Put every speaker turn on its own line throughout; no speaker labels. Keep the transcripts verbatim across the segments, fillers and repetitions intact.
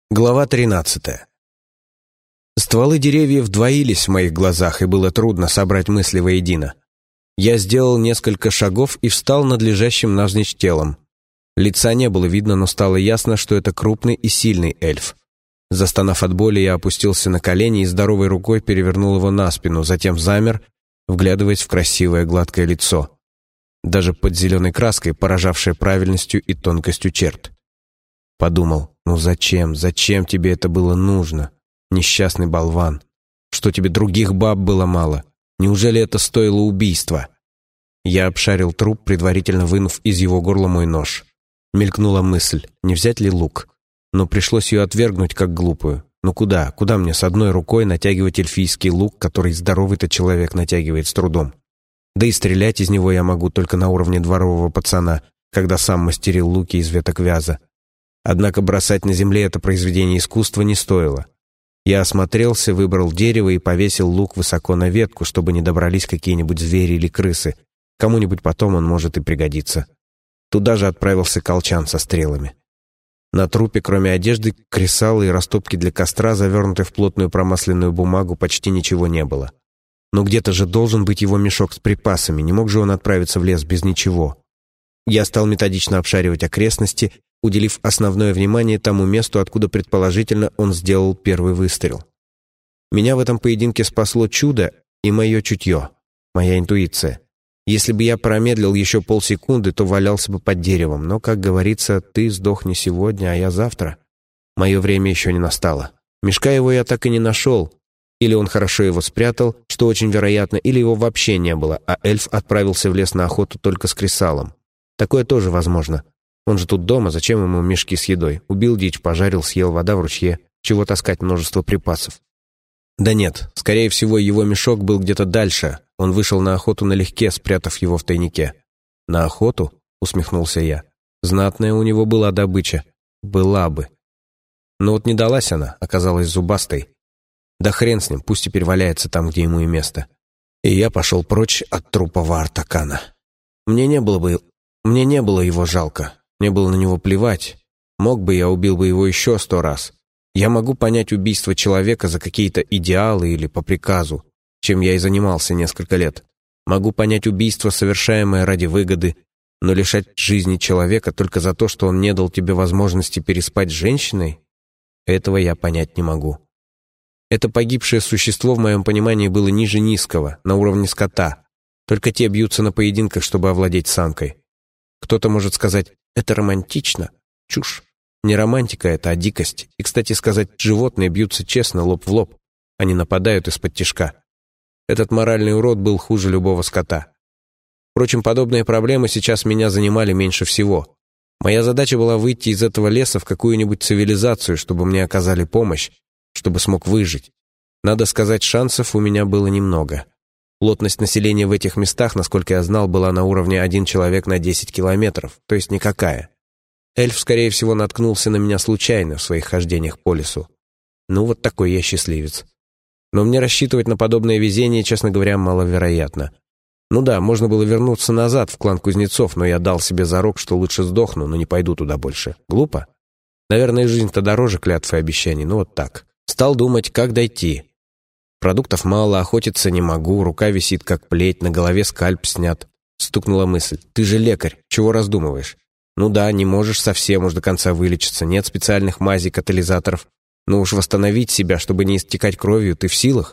Глава тринадцатая. Стволы деревьев двоились в моих глазах, и было трудно собрать мысли воедино. Я сделал несколько шагов и встал над лежащим навзничь телом. Лица не было видно, но стало ясно, что это крупный и сильный эльф. Застонав от боли, я опустился на колени и здоровой рукой перевернул его на спину, затем замер, вглядываясь в красивое гладкое лицо, даже под зеленой краской, поражавшее правильностью и тонкостью черт. Подумал: ну зачем, зачем тебе это было нужно, несчастный болван? Что тебе других баб было мало? Неужели это стоило убийства? Я обшарил труп, предварительно вынув из его горла мой нож. Мелькнула мысль, не взять ли лук, но пришлось ее отвергнуть как глупую. Ну куда, куда мне с одной рукой натягивать эльфийский лук, который здоровый-то человек натягивает с трудом? Да и стрелять из него я могу только на уровне дворового пацана, когда сам мастерил луки из веток вяза. Однако бросать на земле это произведение искусства не стоило. Я осмотрелся, выбрал дерево и повесил лук высоко на ветку, чтобы не добрались какие-нибудь звери или крысы. Кому-нибудь потом он может и пригодиться. Туда же отправился колчан со стрелами. На трупе, кроме одежды, кресала и растопки для костра, завернутой в плотную промасленную бумагу, почти ничего не было. Но где-то же должен быть его мешок с припасами, не мог же он отправиться в лес без ничего. Я стал методично обшаривать окрестности, уделив основное внимание тому месту, откуда, предположительно, он сделал первый выстрел. Меня в этом поединке спасло чудо и мое чутье, моя интуиция. Если бы я промедлил еще полсекунды, то валялся бы под деревом, но, как говорится, ты сдохни сегодня, а я завтра. Мое время еще не настало. Мешка его я так и не нашел. Или он хорошо его спрятал, что очень вероятно, или его вообще не было, а эльф отправился в лес на охоту только с кресалом. Такое тоже возможно. Он же тут дома, зачем ему мешки с едой? Убил дичь, пожарил, съел, вода в ручье. Чего таскать множество припасов? Да нет, скорее всего, его мешок был где-то дальше. Он вышел на охоту налегке, спрятав его в тайнике. «На охоту?» — усмехнулся я. «Знатная у него была добыча. Была бы. Но вот не далась она, оказалась зубастой. Да хрен с ним, пусть теперь валяется там, где ему и место». И я пошел прочь от трупа Ваартакана. Мне не было бы... Мне не было его жалко. Мне было на него плевать. Мог бы, я убил бы его еще сто раз. Я могу понять убийство человека за какие-то идеалы или по приказу, чем я и занимался несколько лет. Могу понять убийство, совершаемое ради выгоды, но лишать жизни человека только за то, что он не дал тебе возможности переспать с женщиной, этого я понять не могу. Это погибшее существо в моем понимании было ниже низкого, на уровне скота. Только те бьются на поединках, чтобы овладеть самкой. Кто-то может сказать: это романтично. Чушь. Не романтика это, а дикость. И, кстати сказать, животные бьются честно, лоб в лоб. Они нападают из-под тишка. Этот моральный урод был хуже любого скота. Впрочем, подобные проблемы сейчас меня занимали меньше всего. Моя задача была выйти из этого леса в какую-нибудь цивилизацию, чтобы мне оказали помощь, чтобы смог выжить. Надо сказать, шансов у меня было немного. Плотность населения в этих местах, насколько я знал, была на уровне один человек на десять километров, то есть никакая. Эльф, скорее всего, наткнулся на меня случайно в своих хождениях по лесу. Ну, вот такой я счастливец. Но мне рассчитывать на подобное везение, честно говоря, маловероятно. Ну да, можно было вернуться назад в клан кузнецов, но я дал себе зарок, что лучше сдохну, но не пойду туда больше. Глупо? Наверное, жизнь-то дороже клятв и обещаний, ну вот так. Стал думать, как дойти. Продуктов мало, охотиться не могу, рука висит как плеть, на голове скальп снят. Стукнула мысль: ты же лекарь, чего раздумываешь? Ну да, не можешь совсем уж до конца вылечиться, нет специальных мазей, катализаторов. Но уж восстановить себя, чтобы не истекать кровью, ты в силах?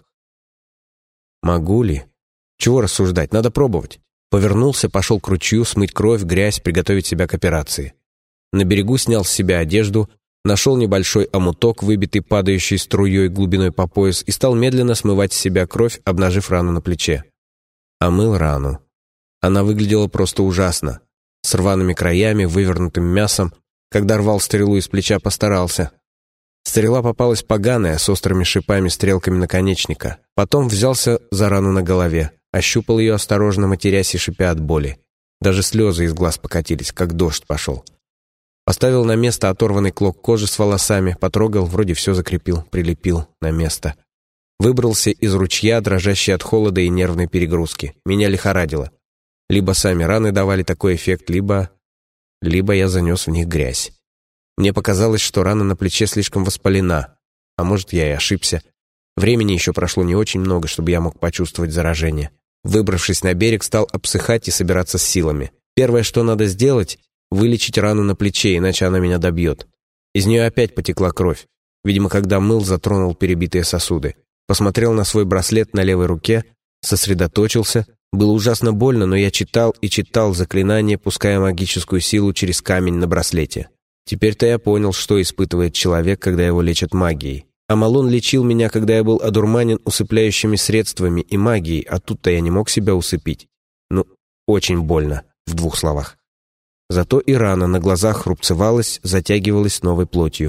Могу ли? Чего рассуждать, надо пробовать. Повернулся, пошел к ручью, смыть кровь, грязь, приготовить себя к операции. На берегу снял с себя одежду, нашел небольшой омуток, выбитый падающей струей глубиной по пояс, и стал медленно смывать с себя кровь, обнажив рану на плече. Омыл рану. Она выглядела просто ужасно. С рваными краями, вывернутым мясом. Когда рвал стрелу из плеча, постарался. Стрела попалась поганая, с острыми шипами-стрелками наконечника. Потом взялся за рану на голове, ощупал ее осторожно, матерясь и шипя от боли. Даже слезы из глаз покатились, как дождь пошел. Поставил на место оторванный клок кожи с волосами, потрогал, вроде все закрепил, прилепил на место. Выбрался из ручья, дрожащий от холода и нервной перегрузки. Меня лихорадило. Либо сами раны давали такой эффект, либо... Либо я занес в них грязь. Мне показалось, что рана на плече слишком воспалена. А может, я и ошибся. Времени еще прошло не очень много, чтобы я мог почувствовать заражение. Выбравшись на берег, стал обсыхать и собираться с силами. Первое, что надо сделать — вылечить рану на плече, иначе она меня добьет. Из нее опять потекла кровь. Видимо, когда мыл, затронул перебитые сосуды. Посмотрел на свой браслет на левой руке, сосредоточился. Было ужасно больно, но я читал и читал заклинание, пуская магическую силу через камень на браслете. Теперь-то я понял, что испытывает человек, когда его лечат магией. Амалон лечил меня, когда я был одурманен усыпляющими средствами и магией, а тут-то я не мог себя усыпить. Ну, очень больно, в двух словах. Зато и рана на глазах рубцевалась, затягивалась новой плотью.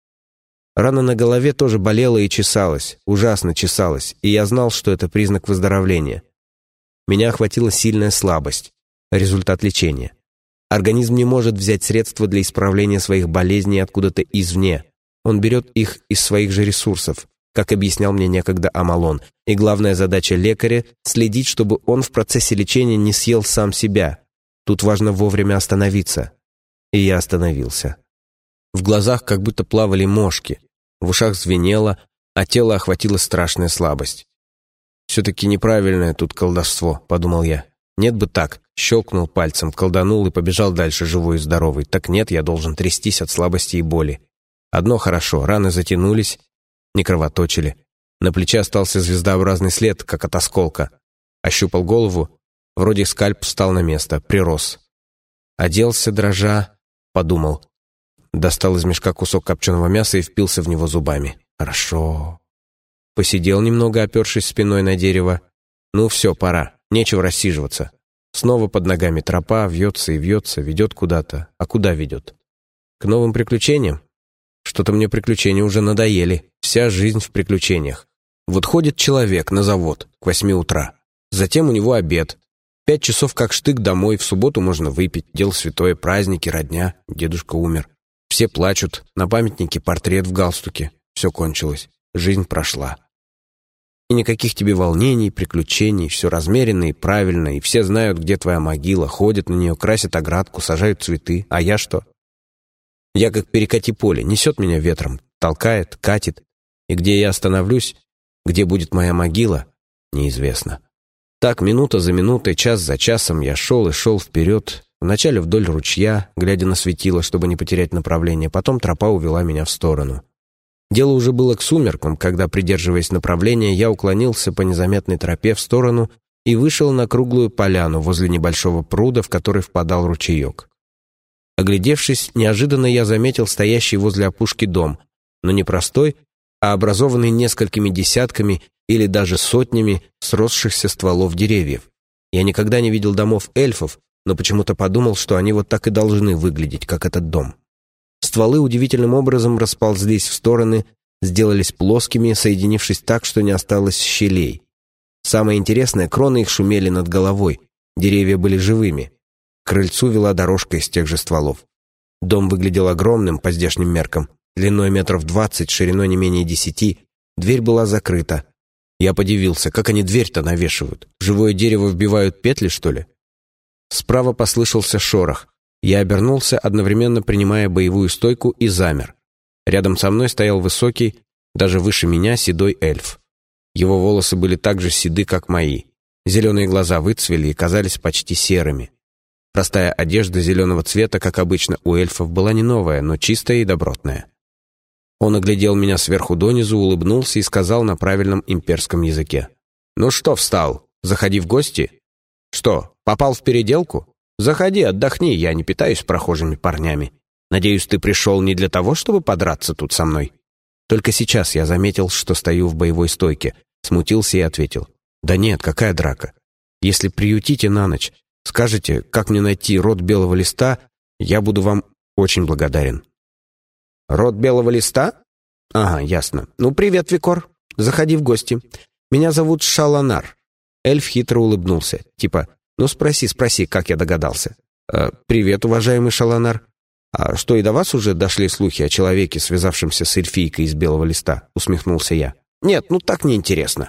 Рана на голове тоже болела и чесалась, ужасно чесалась, и я знал, что это признак выздоровления. Меня охватила сильная слабость, результат лечения. Организм не может взять средства для исправления своих болезней откуда-то извне. Он берет их из своих же ресурсов, как объяснял мне некогда Амалон. И главная задача лекаря — следить, чтобы он в процессе лечения не съел сам себя. Тут важно вовремя остановиться. И я остановился. В глазах как будто плавали мошки, в ушах звенело, а тело охватила страшная слабость. «Все-таки неправильное тут колдовство», — подумал я. «Нет бы так». Щелкнул пальцем, колданул и побежал дальше, живой и здоровый. Так нет, я должен трястись от слабости и боли. Одно хорошо, раны затянулись, не кровоточили. На плече остался звездообразный след, как от осколка. Ощупал голову, вроде скальп встал на место, прирос. Оделся, дрожа, подумал. Достал из мешка кусок копченого мяса и впился в него зубами. Хорошо. Посидел немного, опершись спиной на дерево. Ну все, пора, нечего рассиживаться. Снова под ногами тропа, вьется и вьется, ведет куда-то. А куда ведет? К новым приключениям? Что-то мне приключения уже надоели. Вся жизнь в приключениях. Вот ходит человек на завод к восьми утра. Затем у него обед. Пять часов как штык домой, в субботу можно выпить. Дело святое, праздники, родня. Дедушка умер. Все плачут. На памятнике портрет в галстуке. Все кончилось. Жизнь прошла. И никаких тебе волнений, приключений, все размеренно и правильно, и все знают, где твоя могила, ходят на нее, красят оградку, сажают цветы. А я что? Я как перекати поле, несет меня ветром, толкает, катит. И где я остановлюсь, где будет моя могила, неизвестно. Так, минута за минутой, час за часом я шел и шел вперед, вначале вдоль ручья, глядя на светило, чтобы не потерять направление, потом тропа увела меня в сторону. Дело уже было к сумеркам, когда, придерживаясь направления, я уклонился по незаметной тропе в сторону и вышел на круглую поляну возле небольшого пруда, в который впадал ручеек. Оглядевшись, неожиданно я заметил стоящий возле опушки дом, но не простой, а образованный несколькими десятками или даже сотнями сросшихся стволов деревьев. Я никогда не видел домов эльфов, но почему-то подумал, что они вот так и должны выглядеть, как этот дом. Стволы удивительным образом расползлись в стороны, сделались плоскими, соединившись так, что не осталось щелей. Самое интересное, кроны их шумели над головой, деревья были живыми. К крыльцу вела дорожка из тех же стволов. Дом выглядел огромным по здешним меркам, длиной метров двадцать, шириной не менее десяти. Дверь была закрыта. Я подивился, как они дверь-то навешивают? В живое дерево вбивают петли, что ли? Справа послышался шорох. Я обернулся, одновременно принимая боевую стойку, и замер. Рядом со мной стоял высокий, даже выше меня, седой эльф. Его волосы были так же седы, как мои. Зеленые глаза выцвели и казались почти серыми. Простая одежда зеленого цвета, как обычно у эльфов, была не новая, но чистая и добротная. Он оглядел меня сверху донизу, улыбнулся и сказал на правильном имперском языке. «Ну что встал? Заходи в гости? Что, попал в переделку? Заходи, отдохни, я не питаюсь прохожими парнями. Надеюсь, ты пришел не для того, чтобы подраться тут со мной?» Только сейчас я заметил, что стою в боевой стойке, смутился и ответил. «Да нет, какая драка? Если приютите на ночь, скажете, как мне найти род белого листа, я буду вам очень благодарен». «Род белого листа? Ага, ясно. Ну, привет, Викор. Заходи в гости. Меня зовут Шаланар». Эльф хитро улыбнулся, типа «Ну, спроси, спроси, как я догадался». «Э, «Привет, уважаемый Шаланар. А что, и до вас уже дошли слухи о человеке, связавшемся с эльфийкой из белого листа?» — усмехнулся я. «Нет, ну так неинтересно.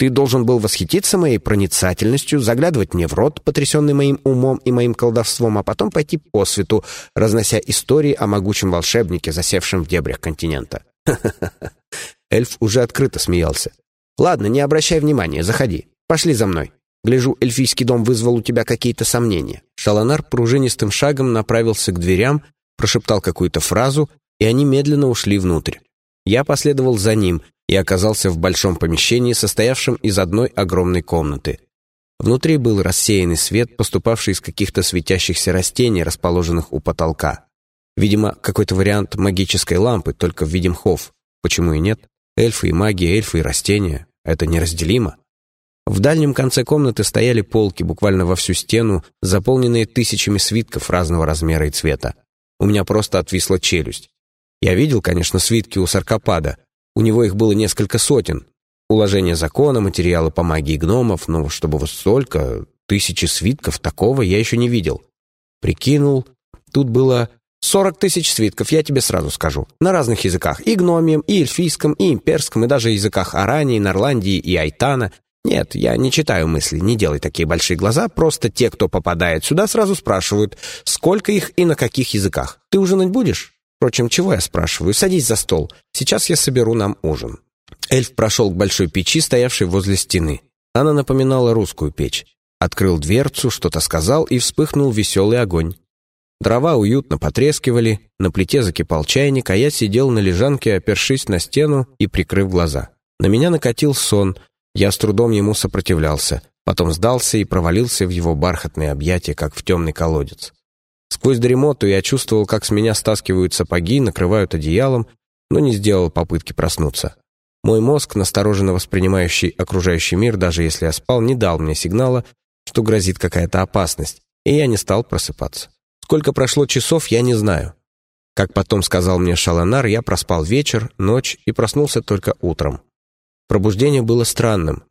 Ты должен был восхититься моей проницательностью, заглядывать мне в рот, потрясенный моим умом и моим колдовством, а потом пойти по свету, разнося истории о могучем волшебнике, засевшем в дебрях континента. Ха-ха-ха. Эльф уже открыто смеялся. «Ладно, не обращай внимания, заходи. Пошли за мной. Гляжу, эльфийский дом вызвал у тебя какие-то сомнения». Шалонар пружинистым шагом направился к дверям, прошептал какую-то фразу, и они медленно ушли внутрь. Я последовал за ним и оказался в большом помещении, состоявшем из одной огромной комнаты. Внутри был рассеянный свет, поступавший из каких-то светящихся растений, расположенных у потолка. Видимо, какой-то вариант магической лампы, только в виде мхов. Почему и нет? Эльфы и маги, эльфы и растения — это неразделимо. В дальнем конце комнаты стояли полки, буквально во всю стену, заполненные тысячами свитков разного размера и цвета. У меня просто отвисла челюсть. Я видел, конечно, свитки у Саркопада. У него их было несколько сотен. Уложения закона, материалы по магии гномов, но чтобы вот столько, тысячи свитков, такого я еще не видел. Прикинул, тут было сорок тысяч свитков, я тебе сразу скажу. На разных языках, и гномием, и эльфийском, и имперском, и даже языках Арании, Норландии и Айтана. Нет, я не читаю мысли, не делай такие большие глаза, просто те, кто попадает сюда, сразу спрашивают, сколько их и на каких языках. Ты ужинать будешь? Впрочем, чего я спрашиваю? Садись за стол, сейчас я соберу нам ужин. Эльф прошел к большой печи, стоявшей возле стены. Она напоминала русскую печь. Открыл дверцу, что-то сказал, и вспыхнул веселый огонь. Дрова уютно потрескивали, на плите закипал чайник, а я сидел на лежанке, опершись на стену и прикрыв глаза. На меня накатил сон. Я с трудом ему сопротивлялся, потом сдался и провалился в его бархатные объятия, как в темный колодец. Сквозь дремоту я чувствовал, как с меня стаскивают сапоги, накрывают одеялом, но не сделал попытки проснуться. Мой мозг, настороженно воспринимающий окружающий мир, даже если я спал, не дал мне сигнала, что грозит какая-то опасность, и я не стал просыпаться. Сколько прошло часов, я не знаю. Как потом сказал мне Шалонар, я проспал вечер, ночь и проснулся только утром. Пробуждение было странным.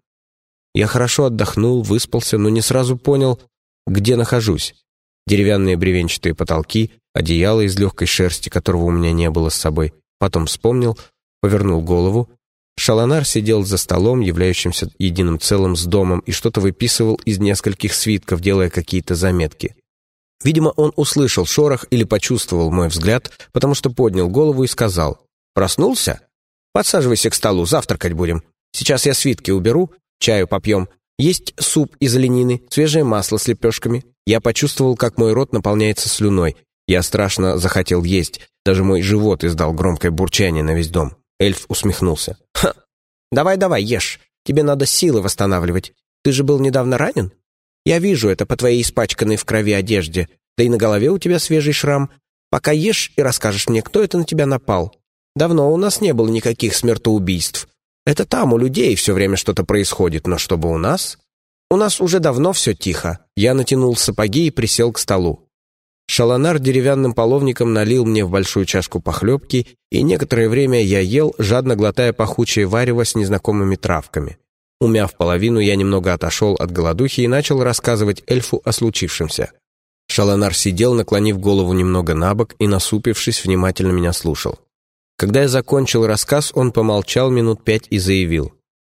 Я хорошо отдохнул, выспался, но не сразу понял, где нахожусь. Деревянные бревенчатые потолки, одеяло из легкой шерсти, которого у меня не было с собой. Потом вспомнил, повернул голову. Шалонар сидел за столом, являющимся единым целым с домом, и что-то выписывал из нескольких свитков, делая какие-то заметки. Видимо, он услышал шорох или почувствовал мой взгляд, потому что поднял голову и сказал: «Проснулся? Подсаживайся к столу, завтракать будем. Сейчас я свитки уберу, чаю попьем. Есть суп из оленины, свежее масло с лепешками». Я почувствовал, как мой рот наполняется слюной. Я страшно захотел есть. Даже мой живот издал громкое бурчание на весь дом. Эльф усмехнулся. «Ха! Давай-давай, ешь. Тебе надо силы восстанавливать. Ты же был недавно ранен? Я вижу это по твоей испачканной в крови одежде. Да и на голове у тебя свежий шрам. Пока ешь и расскажешь мне, кто это на тебя напал. Давно у нас не было никаких смертоубийств. Это там у людей все время что-то происходит, но чтобы у нас... У нас уже давно все тихо». Я натянул сапоги и присел к столу. Шалонар деревянным половником налил мне в большую чашку похлебки, и некоторое время я ел, жадно глотая пахучее варево с незнакомыми травками. Умяв половину, я немного отошел от голодухи и начал рассказывать эльфу о случившемся. Шалонар сидел, наклонив голову немного набок и, насупившись, внимательно меня слушал. Когда я закончил рассказ, он помолчал минут пять и заявил: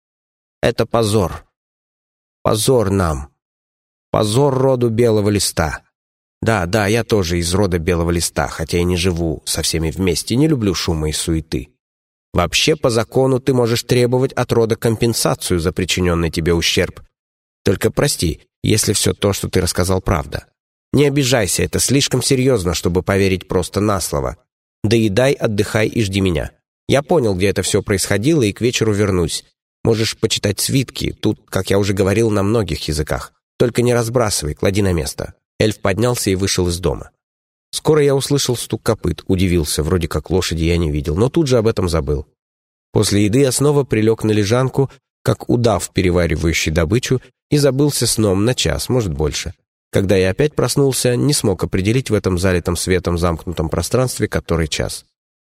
«Это позор. Позор нам. Позор роду Белого Листа. Да, да, я тоже из рода Белого Листа, хотя и не живу со всеми вместе, не люблю шума и суеты. Вообще, по закону, ты можешь требовать от рода компенсацию за причиненный тебе ущерб. Только прости, если все то, что ты рассказал, правда. Не обижайся, это слишком серьезно, чтобы поверить просто на слово. Доедай, отдыхай и жди меня. Я понял, где это все происходило, и к вечеру вернусь. Можешь почитать свитки, тут, как я уже говорил, на многих языках. Только не разбрасывай, клади на место». Эльф поднялся и вышел из дома. Скоро я услышал стук копыт, удивился, вроде как лошади я не видел, но тут же об этом забыл. После еды я снова прилег на лежанку, как удав, переваривающий добычу, и забылся сном на час, может больше. Когда я опять проснулся, не смог определить в этом залитом светом замкнутом пространстве который час.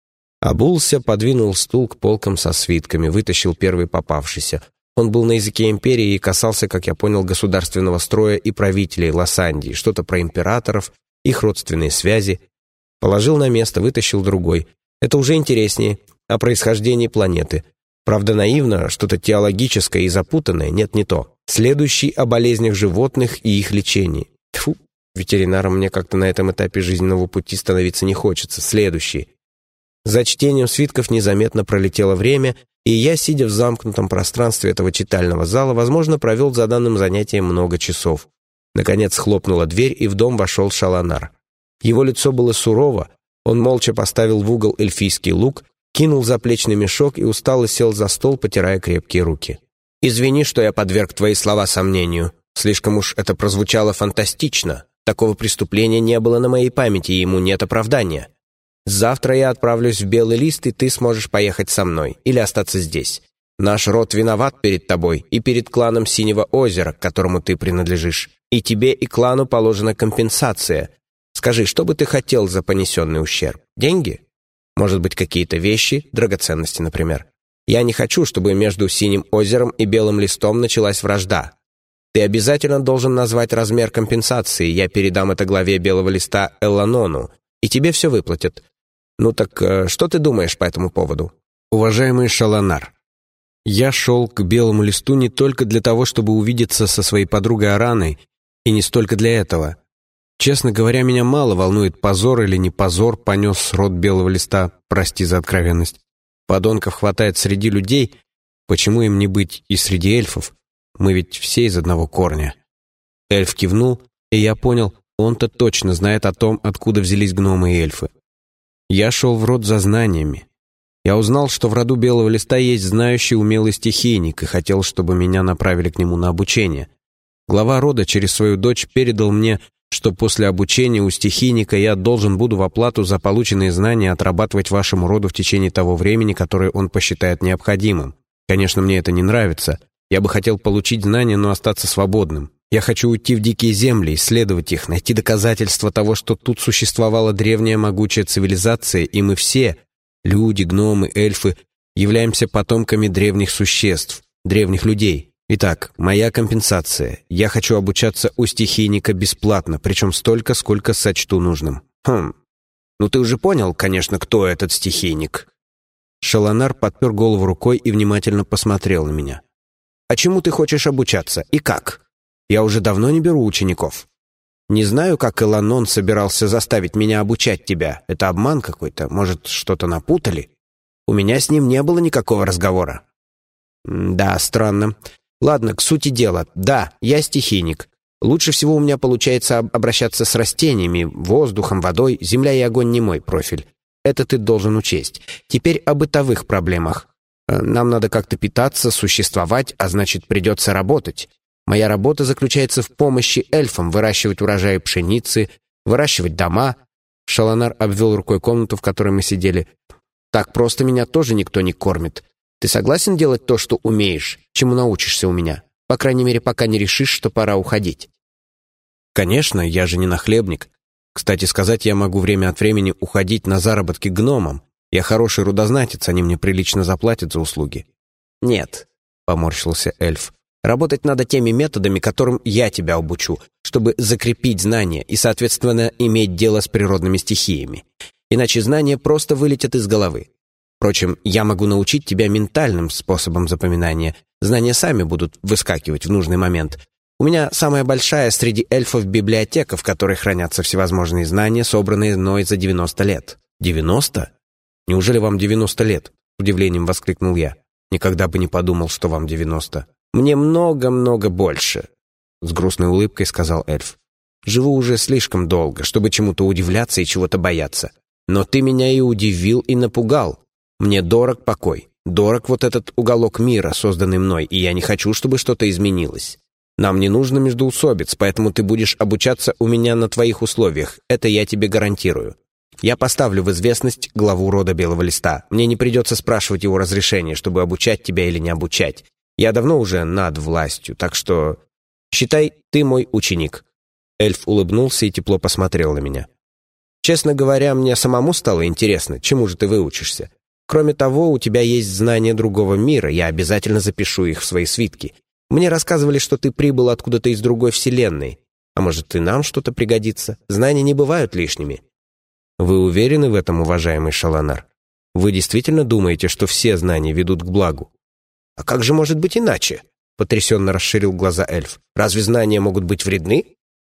Обулся, подвинул стул к полкам со свитками, вытащил первый попавшийся. Он был на языке империи и касался, как я понял, государственного строя и правителей Лосандии, что-то про императоров, их родственные связи. Положил на место, вытащил другой. Это уже интереснее, о происхождении планеты. Правда, наивно, что-то теологическое и запутанное, нет, не то. Следующий о болезнях животных и их лечении. Тьфу, ветеринаром мне как-то на этом этапе жизненного пути становиться не хочется. Следующий. За чтением свитков незаметно пролетело время, и я, сидя в замкнутом пространстве этого читального зала, возможно, провел за данным занятием много часов. Наконец хлопнула дверь, и в дом вошел Шаланар. Его лицо было сурово, он молча поставил в угол эльфийский лук, кинул заплечный мешок и устало сел за стол, потирая крепкие руки. «Извини, что я подверг твои слова сомнению. Слишком уж это прозвучало фантастично. Такого преступления не было на моей памяти, и ему нет оправдания. Завтра я отправлюсь в Белый лист, и ты сможешь поехать со мной или остаться здесь. Наш род виноват перед тобой и перед кланом Синего озера, к которому ты принадлежишь. И тебе, и клану положена компенсация. Скажи, что бы ты хотел за понесенный ущерб? Деньги? Может быть, какие-то вещи, драгоценности, например. Я не хочу, чтобы между Синим озером и Белым листом началась вражда. Ты обязательно должен назвать размер компенсации. Я передам это главе Белого листа Элланону, и тебе все выплатят. Ну так э, что ты думаешь по этому поводу?» «Уважаемый Шаланар, я шел к Белому листу не только для того, чтобы увидеться со своей подругой Араной, и не столько для этого. Честно говоря, меня мало волнует, позор или не позор понес род Белого листа, прости за откровенность. Подонков хватает среди людей, почему им не быть и среди эльфов? Мы ведь все из одного корня». Эльф кивнул, и я понял, он-то точно знает о том, откуда взялись гномы и эльфы. Я шел в род за знаниями. Я узнал, что в роду Белого листа есть знающий умелый стихийник, и хотел, чтобы меня направили к нему на обучение. Глава рода через свою дочь передал мне, что после обучения у стихийника я должен буду в оплату за полученные знания отрабатывать вашему роду в течение того времени, которое он посчитает необходимым. Конечно, мне это не нравится. Я бы хотел получить знания, но остаться свободным. Я хочу уйти в дикие земли, исследовать их, найти доказательства того, что тут существовала древняя могучая цивилизация, и мы все, люди, гномы, эльфы, являемся потомками древних существ, древних людей. Итак, моя компенсация. Я хочу обучаться у стихийника бесплатно, причем столько, сколько сочту нужным. Хм, ну ты уже понял, конечно, кто этот стихийник?» Шаланар подпер голову рукой и внимательно посмотрел на меня. «А чему ты хочешь обучаться и как? Я уже давно не беру учеников. Не знаю, как Элланон собирался заставить меня обучать тебя. Это обман какой-то, может, что-то напутали? У меня с ним не было никакого разговора». «Да, странно. Ладно, к сути дела. Да, я стихийник. Лучше всего у меня получается обращаться с растениями, воздухом, водой. Земля и огонь не мой профиль. Это ты должен учесть. Теперь о бытовых проблемах. Нам надо как-то питаться, существовать, а значит, придется работать. Моя работа заключается в помощи эльфам выращивать урожаи пшеницы, выращивать дома». Шаланар обвел рукой комнату, в которой мы сидели. «Так просто меня тоже никто не кормит. Ты согласен делать то, что умеешь, чему научишься у меня? По крайней мере, пока не решишь, что пора уходить». «Конечно, я же не нахлебник. Кстати сказать, я могу время от времени уходить на заработки к гномам. Я хороший рудознатец, они мне прилично заплатят за услуги». «Нет», — поморщился эльф. «Работать надо теми методами, которым я тебя обучу, чтобы закрепить знания и, соответственно, иметь дело с природными стихиями. Иначе знания просто вылетят из головы. Впрочем, я могу научить тебя ментальным способом запоминания. Знания сами будут выскакивать в нужный момент. У меня самая большая среди эльфов библиотека, в которой хранятся всевозможные знания, собранные мной за девяносто лет». «девяносто? Неужели вам девяносто лет?» — с удивлением воскликнул я. «Никогда бы не подумал, что вам девяносто». «Мне много-много больше», — с грустной улыбкой сказал эльф. «Живу уже слишком долго, чтобы чему-то удивляться и чего-то бояться. Но ты меня и удивил, и напугал. Мне дорог покой, дорог вот этот уголок мира, созданный мной, и я не хочу, чтобы что-то изменилось. Нам не нужно междоусобиц, поэтому ты будешь обучаться у меня на твоих условиях, это я тебе гарантирую. Я поставлю в известность главу рода Белого листа. Мне не придется спрашивать его разрешения, чтобы обучать тебя или не обучать. Я давно уже над властью, так что считай, ты мой ученик». Эльф улыбнулся и тепло посмотрел на меня. «Честно говоря, мне самому стало интересно, чему же ты выучишься. Кроме того, у тебя есть знания другого мира, я обязательно запишу их в свои свитки. Мне рассказывали, что ты прибыл откуда-то из другой вселенной. А может, и нам что-то пригодится? Знания не бывают лишними». «Вы уверены в этом, уважаемый Шаланар?» Вы действительно думаете, что все знания ведут к благу?»
«А как же может быть иначе?» — потрясенно расширил глаза эльф. «Разве знания могут быть вредны?»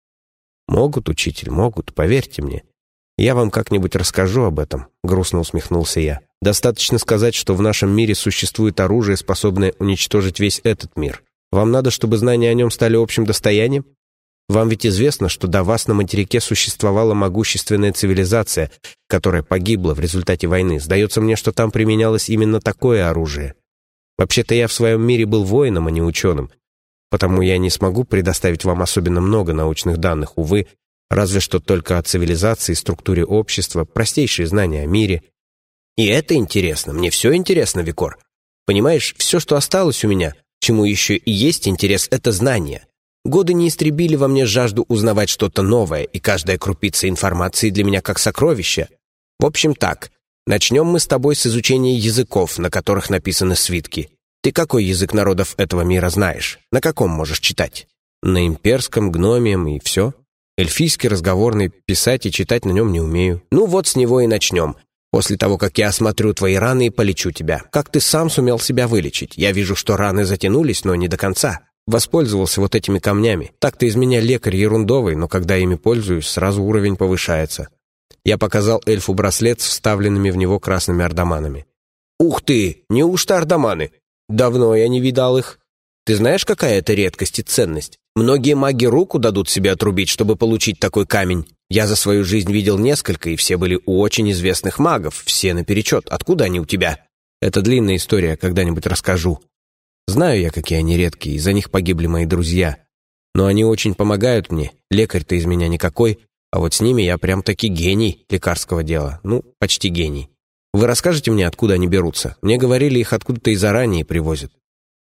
«Могут, учитель, могут, поверьте мне. Я вам как-нибудь расскажу об этом», — грустно усмехнулся я. «Достаточно сказать, что в нашем мире существует оружие, способное уничтожить весь этот мир. Вам надо, чтобы знания о нем стали общим достоянием? Вам ведь известно, что до вас на материке существовала могущественная цивилизация, которая погибла в результате войны. Сдается мне, что там применялось именно такое оружие. Вообще-то я в своем мире был воином, а не ученым, потому я не смогу предоставить вам особенно много научных данных, увы, разве что только о цивилизации, структуре общества, простейшие знания о мире».
«И это интересно, мне все интересно, Викор. Понимаешь, все, что осталось у меня, чему еще и есть интерес, это знания. Годы не истребили во мне жажду узнавать что-то новое, и каждая крупица информации для меня как сокровище. В общем так, начнем мы с тобой с изучения языков, на которых написаны свитки. Ты какой язык народов этого мира знаешь? На каком можешь читать?»
«На имперском, гномием и все. Эльфийский разговорный, писать и читать на нем не умею».
«Ну вот с него и начнем. После того, как я осмотрю твои раны и полечу тебя. Как ты сам сумел себя вылечить? Я вижу, что раны затянулись, но не до конца».
«Воспользовался вот этими камнями. Так-то из меня лекарь ерундовый, но когда ими пользуюсь, сразу уровень повышается». Я показал эльфу браслет с вставленными в него красными ордоманами.
«Ух ты! Неужто ордоманы? Давно я не видал их. Ты знаешь, какая это редкость и ценность? Многие маги руку дадут себе отрубить, чтобы получить такой камень. Я за свою жизнь видел несколько, и все были у очень известных магов, все наперечет. Откуда они у тебя?»
«Это длинная история, когда-нибудь расскажу. Знаю я, какие они редкие, из-за них погибли мои друзья. Но они очень помогают мне, лекарь-то из меня никакой, а вот с ними я прям-таки гений лекарского дела, ну, почти гений. Вы расскажете мне, откуда они берутся? Мне говорили, их откуда-то и заранее привозят».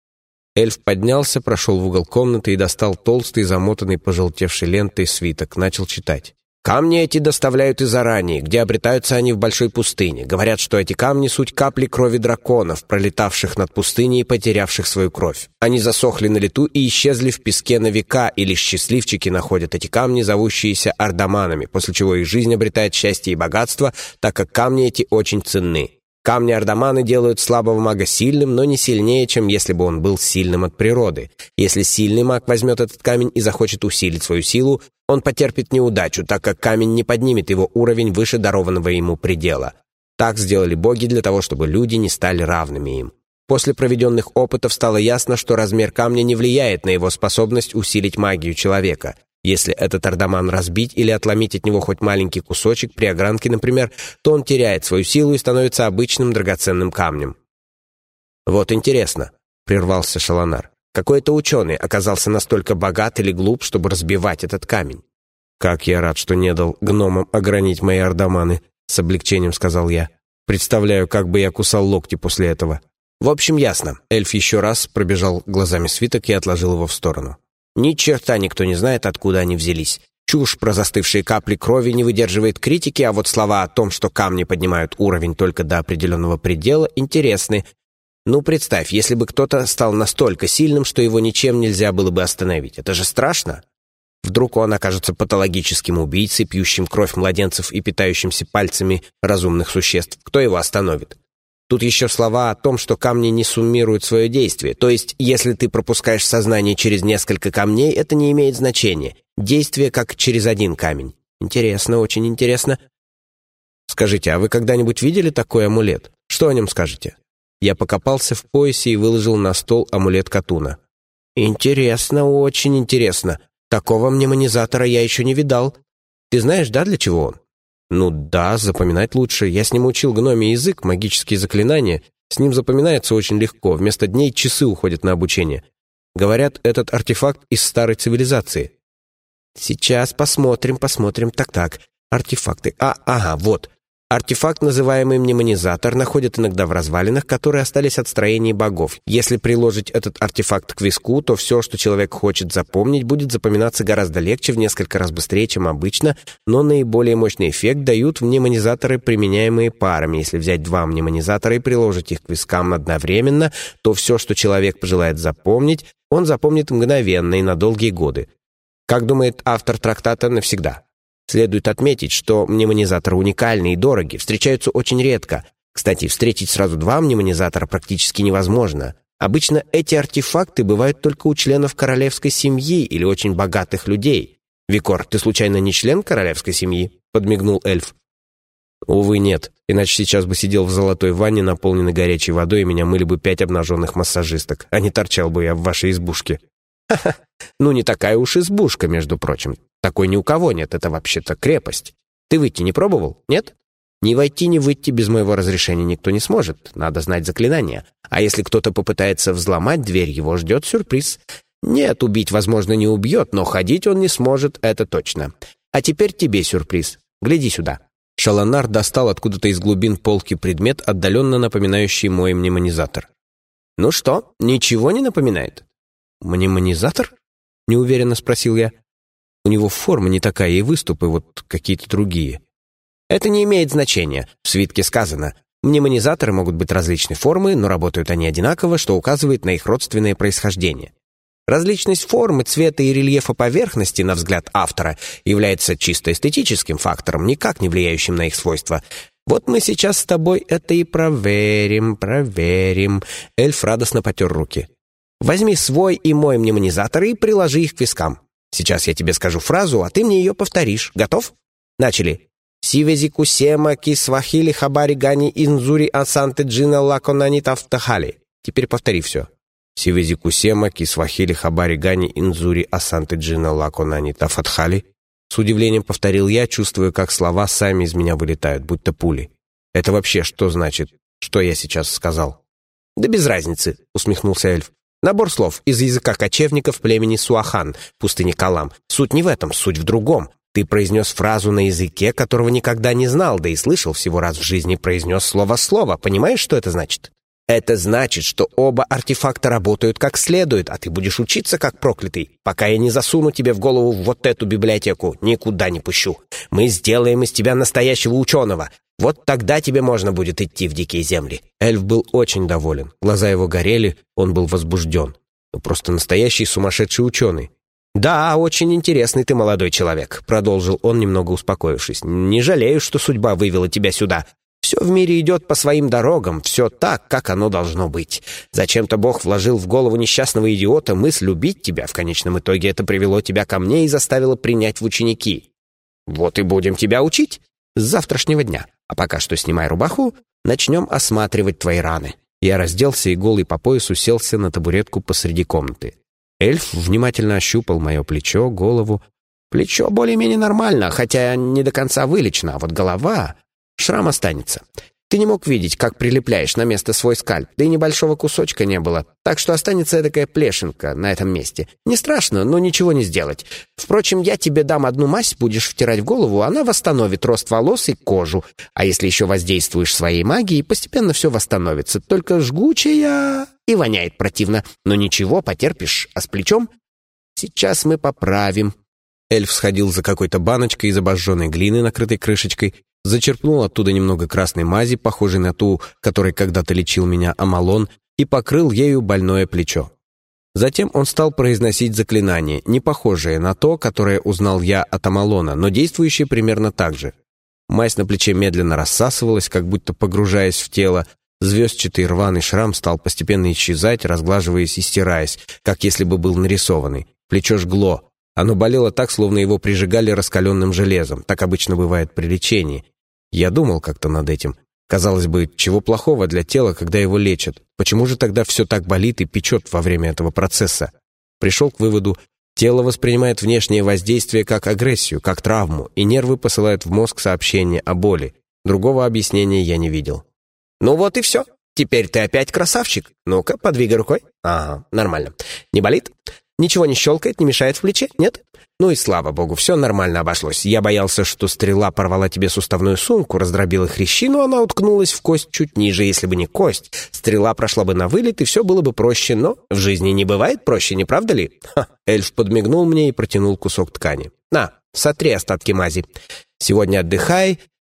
Эльф поднялся, прошел в угол комнаты и достал толстый, замотанный пожелтевшей лентой свиток, начал читать.
«Камни эти доставляют из Арании, где обретаются они в большой пустыне. Говорят, что эти камни — суть капли крови драконов, пролетавших над пустыней и потерявших свою кровь. Они засохли на лету и исчезли в песке на века, и лишь счастливчики находят эти камни, зовущиеся ардаманами, после чего их жизнь обретает счастье и богатство, так как камни эти очень ценны. Камни-ардаманы делают слабого мага сильным, но не сильнее, чем если бы он был сильным от природы. Если сильный маг возьмет этот камень и захочет усилить свою силу, он потерпит неудачу, так как камень не поднимет его уровень выше дарованного ему предела. Так сделали боги для того, чтобы люди не стали равными им. После проведенных опытов стало ясно, что размер камня не влияет на его способность усилить магию человека. Если этот ардаман разбить или отломить от него хоть маленький кусочек, при огранке, например, то он теряет свою силу и становится обычным драгоценным камнем. «Вот интересно», — прервался Шаланар, «какой-то ученый оказался настолько богат или глуп, чтобы разбивать этот камень». «Как я рад, что не дал гномам огранить мои ардаманы», — с облегчением сказал я. «Представляю, как бы я кусал локти после этого». «В общем, ясно». Эльф еще раз пробежал глазами свиток и отложил его в сторону. «Ни черта никто не знает, откуда они взялись. Чушь про застывшие капли крови не выдерживает критики, а вот слова о том, что камни поднимают уровень только до определенного предела, интересны. Ну, представь, если бы кто-то стал настолько сильным, что его ничем нельзя было бы остановить. Это же страшно. Вдруг он окажется патологическим убийцей, пьющим кровь младенцев и питающимся пальцами разумных существ. Кто его остановит? Тут еще слова о том, что камни не суммируют свое действие. То есть, если ты пропускаешь сознание через несколько камней, это не имеет значения. Действие как через один камень. Интересно, очень интересно.
Скажите, а вы когда-нибудь видели такой амулет? Что о нем скажете? Я покопался в поясе и выложил на стол амулет Катуна.
Интересно, очень интересно. Такого мнемонизатора я еще не видал. Ты знаешь, да, для чего он?
Ну да, запоминать лучше. Я с ним учил гномий язык, магические заклинания. С ним запоминается очень легко. Вместо дней часы уходят на обучение. Говорят, этот артефакт из старой цивилизации.
Сейчас посмотрим, посмотрим. Так-так, артефакты. А, ага, вот. Артефакт, называемый мнемонизатор, находят иногда в развалинах, которые остались от строений богов. Если приложить этот артефакт к виску, то все, что человек хочет запомнить, будет запоминаться гораздо легче, в несколько раз быстрее, чем обычно, но наиболее мощный эффект дают мнемонизаторы, применяемые парами. Если взять два мнемонизатора и приложить их к вискам одновременно, то все, что человек пожелает запомнить, он запомнит мгновенно и на долгие годы. Как думает автор трактата «Навсегда». Следует отметить, что мнемонизаторы уникальны и дороги, встречаются очень редко. Кстати, встретить сразу два мнемонизатора практически невозможно. Обычно эти артефакты бывают только у членов королевской семьи или очень богатых людей. «Викор, ты случайно не член королевской семьи?» — подмигнул эльф. «Увы, нет. Иначе сейчас бы сидел в золотой ванне, наполненной горячей водой, и меня мыли бы пять обнаженных массажисток, а не торчал бы я в вашей избушке». «Ха-ха, ну не такая уж избушка, между прочим. Такой ни у кого нет, это вообще-то крепость. Ты выйти не пробовал, нет? Ни войти, ни выйти без моего разрешения никто не сможет. Надо знать заклинания. А если кто-то попытается взломать дверь, его ждет сюрприз. Нет, убить, возможно, не убьет, но ходить он не сможет, это точно. А теперь тебе сюрприз. Гляди сюда». Шаланар достал откуда-то из глубин полки предмет, отдаленно напоминающий мой мнемонизатор. «Ну что, ничего не напоминает?» «Мнемонизатор?» — неуверенно спросил я. «У него форма не такая, и выступы вот какие-то другие». «Это не имеет значения. В свитке сказано. Мнемонизаторы могут быть различной формы, но работают они одинаково, что указывает на их родственное происхождение. Различность формы, цвета и рельефа поверхности, на взгляд автора, является чисто эстетическим фактором, никак не влияющим на их свойства. Вот мы сейчас с тобой это и проверим, проверим». Эльф радостно потер руки. «Возьми свой и мой мнемонизаторы и приложи их к вискам. Сейчас я тебе скажу фразу, а ты мне ее повторишь. Готов? Начали. «Сивезикусема кисвахили хабари гани инзури асанте джина лаконани тафтахали». Теперь повтори все. «Сивезикусема кисвахили хабари гани инзури асанте джина лаконани тафтахали». С удивлением повторил я, чувствуя, как слова сами из меня вылетают, будто пули. «Это вообще что значит? Что я сейчас сказал?» «Да без разницы», — усмехнулся эльф. «Набор слов из языка кочевников племени Суахан, пустыни Калам. Суть не в этом, суть в другом. Ты произнес фразу на языке, которого никогда не знал, да и слышал всего раз в жизни, произнес слово-слово. Понимаешь, что это значит? Это значит, что оба артефакта работают как следует, а ты будешь учиться как проклятый, пока я не засуну тебе в голову вот эту библиотеку. Никуда не пущу. Мы сделаем из тебя настоящего ученого. Вот тогда тебе можно будет идти в дикие земли». Эльф был очень доволен. Глаза его горели, он был возбужден. Ну, просто настоящий сумасшедший ученый. «Да, очень интересный ты молодой человек», — продолжил он, немного успокоившись. «Не жалею, что судьба вывела тебя сюда. Все в мире идет по своим дорогам, все так, как оно должно быть. Зачем-то Бог вложил в голову несчастного идиота мысль любить тебя. В конечном итоге это привело тебя ко мне и заставило принять в ученики. Вот и будем тебя учить с завтрашнего дня. А пока что снимай рубаху, начнем осматривать твои раны». Я разделся и голый по пояс уселся на табуретку посреди комнаты. Эльф внимательно ощупал мое плечо, голову. Плечо более-менее нормально, хотя не до конца вылечено, а вот голова... Шрам останется. Ты не мог видеть, как прилепляешь на место свой скальп, да и небольшого кусочка не было, так что останется эдакая плешинка на этом месте. Не страшно, но ничего не сделать. Впрочем, я тебе дам одну мазь, будешь втирать в голову, она восстановит рост волос и кожу. А если еще воздействуешь своей магией, постепенно все восстановится. Только жгучая и воняет противно. Но ничего, потерпишь. А с плечом? Сейчас мы поправим. Эльф сходил за какой-то баночкой из обожженной глины, накрытой крышечкой, зачерпнул оттуда немного красной мази, похожей на ту, которой когда-то лечил меня Амалон, и покрыл ею больное плечо. Затем он стал произносить заклинание, не похожее на то, которое узнал я от Амалона, но действующее примерно так же. Мазь на плече медленно рассасывалась, как будто погружаясь в тело. Звездчатый рваный шрам стал постепенно исчезать, разглаживаясь и стираясь, как если бы был нарисованный. Плечо жгло. Оно болело так, словно его прижигали раскаленным железом. Так обычно бывает при лечении. Я думал как-то над этим. Казалось бы, чего плохого для тела, когда его лечат? Почему же тогда все так болит и печет во время этого процесса? Пришел к выводу, тело воспринимает внешнее воздействие как агрессию, как травму, и нервы посылают в мозг сообщение о боли. Другого объяснения я не видел. «Ну вот и все. Теперь ты опять красавчик. Ну-ка, подвигай рукой. Ага, нормально. Не болит? Ничего не щелкает, не мешает в плече? Нет? Ну и слава богу, все нормально обошлось. Я боялся, что стрела порвала тебе суставную сумку, раздробила хрящи, но она уткнулась в кость чуть ниже. Если бы не кость, стрела прошла бы на вылет, и все было бы проще. Но в жизни не бывает проще, не правда ли? Ха. Эльф подмигнул мне и протянул кусок ткани. На, сотри остатки мази. Сегодня отдыхай,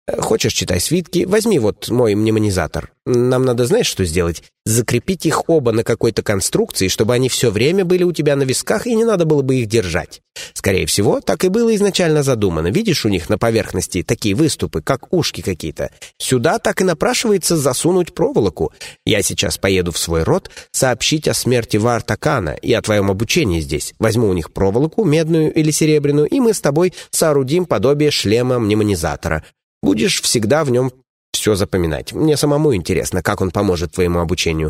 Хочешь, читай свитки, возьми вот мой мнемонизатор. Нам надо, знаешь, что сделать? Закрепить их оба на какой-то конструкции, чтобы они все время были у тебя на висках, и не надо было бы их держать. Скорее всего, так и было изначально задумано. Видишь, у них на поверхности такие выступы, как ушки какие-то. Сюда так и напрашивается засунуть проволоку. Я сейчас поеду в свой род сообщить о смерти Ваартакана и о твоем обучении здесь. Возьму у них проволоку, медную или серебряную, и мы с тобой соорудим подобие шлема мнемонизатора. Будешь всегда в нем все запоминать. Мне самому интересно, как он поможет твоему обучению».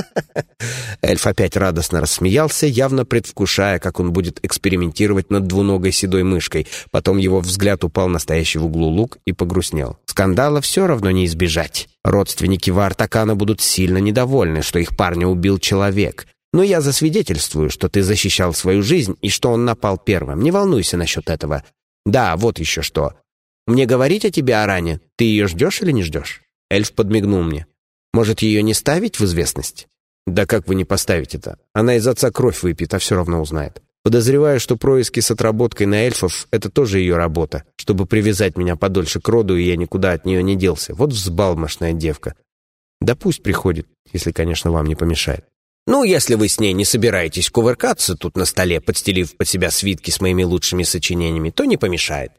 Эльф опять радостно рассмеялся, явно предвкушая, как он будет экспериментировать над двуногой седой мышкой. Потом его взгляд упал на стоящий в углу лук и погрустнел. «Скандала все равно не избежать. Родственники Ваартакана будут сильно недовольны, что их парня убил человек. Но я засвидетельствую, что ты защищал свою жизнь и что он напал первым. Не волнуйся насчет этого. Да, вот еще что. Мне говорить о тебе, Аране? Ты ее ждешь или не ждешь?» Эльф подмигнул мне. «Может, ее не ставить в известность?» «Да как вы не поставите-то? Она из отца кровь выпьет, а все равно узнает. Подозреваю, что происки с отработкой на эльфов — это тоже ее работа, чтобы привязать меня подольше к роду, и я никуда от нее не делся. Вот взбалмошная девка. Да пусть приходит, если, конечно, вам не помешает». «Ну, если вы с ней не собираетесь кувыркаться тут на столе, подстелив под себя свитки с моими лучшими сочинениями, то не помешает».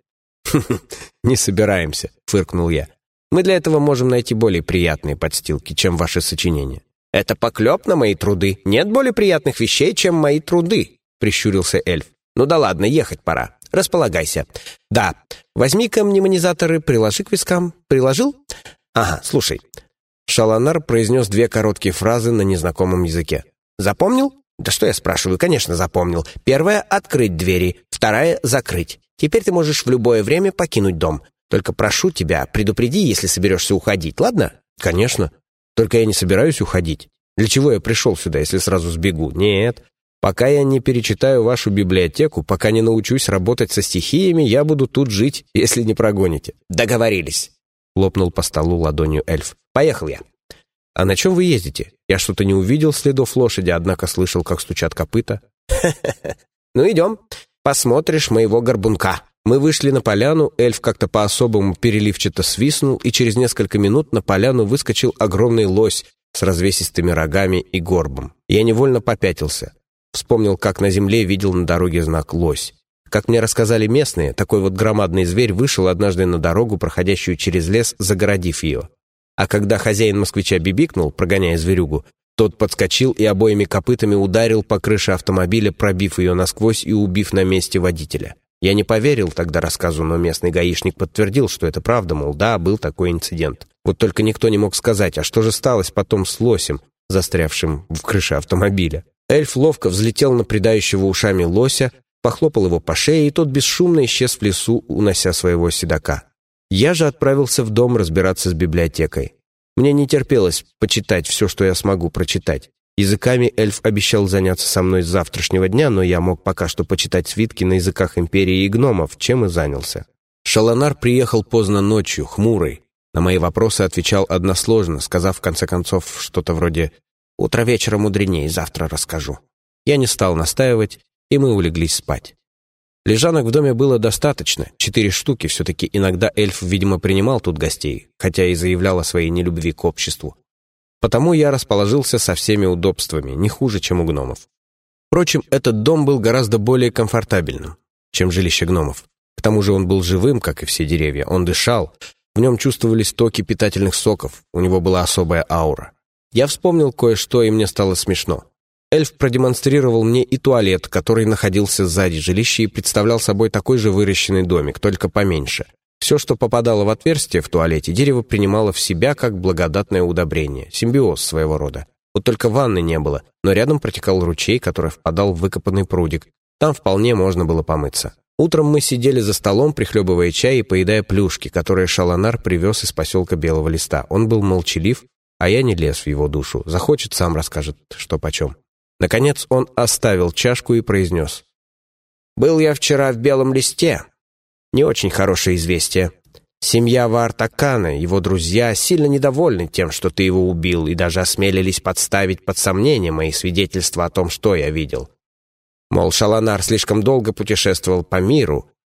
«Не собираемся», — фыркнул я. «Мы для этого можем найти более приятные подстилки, чем ваши сочинения». «Это поклеп на мои труды. Нет более приятных вещей, чем мои труды», — прищурился эльф. «Ну да ладно, ехать пора. Располагайся. Да, возьми-ка мнемонизаторы, приложи к вискам. Приложил? Ага, слушай». Шаланар произнес две короткие фразы на незнакомом языке. «Запомнил?» «Да что я спрашиваю? Конечно, запомнил. Первая — открыть двери, вторая — закрыть. Теперь ты можешь в любое время покинуть дом. Только прошу тебя, предупреди, если соберешься уходить, ладно?» «Конечно. Только я не собираюсь уходить. Для чего я пришел сюда, если сразу сбегу? Нет. Пока я не перечитаю вашу библиотеку, пока не научусь работать со стихиями, я буду тут жить, если не прогоните». «Договорились», — хлопнул по столу ладонью эльф. «Поехал я». «А на чем вы ездите? Я что-то не увидел следов лошади, однако слышал, как стучат копыта». «Ха-ха-ха. Ну, идем. Посмотришь моего горбунка». Мы вышли на поляну, эльф как-то по-особому переливчато свистнул, и через несколько минут на поляну выскочил огромный лось с развесистыми рогами и горбом. Я невольно попятился. Вспомнил, как на земле видел на дороге знак «лось». Как мне рассказали местные, такой вот громадный зверь вышел однажды на дорогу, проходящую через лес, загородив ее. А когда хозяин москвича бибикнул, прогоняя зверюгу, тот подскочил и обоими копытами ударил по крыше автомобиля, пробив ее насквозь и убив на месте водителя. Я не поверил тогда рассказу, но местный гаишник подтвердил, что это правда, мол, да, был такой инцидент. Вот только никто не мог сказать, а что же сталось потом с лосем, застрявшим в крыше автомобиля. Эльф ловко взлетел на придающего ушами лося, похлопал его по шее, и тот бесшумно исчез в лесу, унося своего седока. Я же отправился в дом разбираться с библиотекой. Мне не терпелось почитать все, что я смогу прочитать. Языками эльф обещал заняться со мной с завтрашнего дня, но я мог пока что почитать свитки на языках империи и гномов, чем и занялся. Шаланар приехал поздно ночью, хмурый. На мои вопросы отвечал односложно, сказав в конце концов что-то вроде «Утро вечера мудренее, завтра расскажу». Я не стал настаивать, и мы улеглись спать. Лежанок в доме было достаточно, четыре штуки, все-таки иногда эльф, видимо, принимал тут гостей, хотя и заявлял о своей нелюбви к обществу. Потому я расположился со всеми удобствами, не хуже, чем у гномов. Впрочем, этот дом был гораздо более комфортабельным, чем жилище гномов. К тому же он был живым, как и все деревья, он дышал, в нем чувствовались токи питательных соков, у него была особая аура. Я вспомнил кое-что, и мне стало смешно. Эльф продемонстрировал мне и туалет, который находился сзади жилища и представлял собой такой же выращенный домик, только поменьше. Все, что попадало в отверстие в туалете, дерево принимало в себя как благодатное удобрение, симбиоз своего рода. Вот только ванны не было, но рядом протекал ручей, который впадал в выкопанный прудик. Там вполне можно было помыться. Утром мы сидели за столом, прихлебывая чай и поедая плюшки, которые Шаланар привез из поселка Белого Листа. Он был молчалив, а я не лез в его душу. Захочет, сам расскажет, что почем. Наконец он оставил чашку и произнес: «Был я вчера в Белом Листе. Не очень хорошее известие. Семья Ваартакана, его друзья, сильно недовольны тем, что ты его убил, и даже осмелились подставить под сомнение мои свидетельства о том, что я видел. Мол, Шаланар слишком долго путешествовал по миру,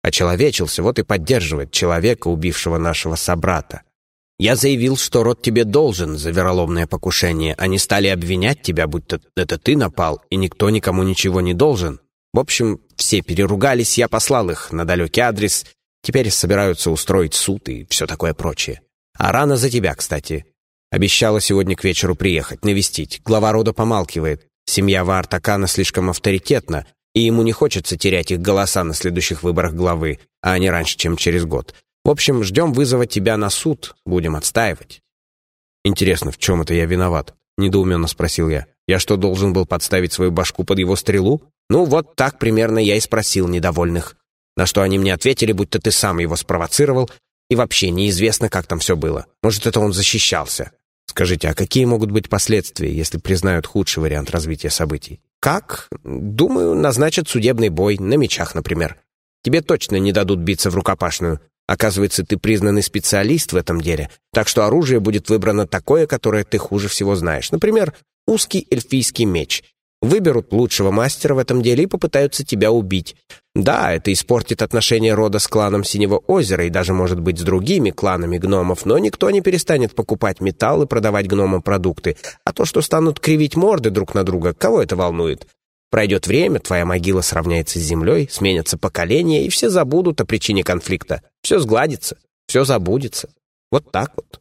Очеловечился, вот и поддерживает человека, убившего нашего собрата. Я заявил, что род тебе должен за вероломное покушение. Они стали обвинять тебя, будто это ты напал, и никто никому ничего не должен. В общем, все переругались, я послал их на далекий адрес. Теперь собираются устроить суд и все такое прочее. А рано за тебя, кстати. Обещала сегодня к вечеру приехать, навестить. Глава рода помалкивает. Семья Ваартакана слишком авторитетна, и ему не хочется терять их голоса на следующих выборах главы, а не раньше, чем через год. В общем, ждем вызова тебя на суд, будем отстаивать». «Интересно, в чем это я виноват?» — недоуменно спросил я. «Я что, должен был подставить свою башку под его стрелу?» «Ну, вот так примерно я и спросил недовольных. На что они мне ответили, будто ты сам его спровоцировал, и вообще неизвестно, как там все было. Может, это он защищался». «Скажите, а какие могут быть последствия, если признают худший вариант развития событий?» «Как? Думаю, назначат судебный бой, на мечах, например. Тебе точно не дадут биться в рукопашную. Оказывается, ты признанный специалист в этом деле, так что оружие будет выбрано такое, которое ты хуже всего знаешь. Например, узкий эльфийский меч. Выберут лучшего мастера в этом деле и попытаются тебя убить. Да, это испортит отношения рода с кланом Синего озера и даже, может быть, с другими кланами гномов, но никто не перестанет покупать металл и продавать гномам продукты. А то, что станут кривить морды друг на друга, кого это волнует? Пройдет время, твоя могила сравняется с землей, сменятся поколения, и все забудут о причине конфликта. Все сгладится, все забудется. Вот так вот».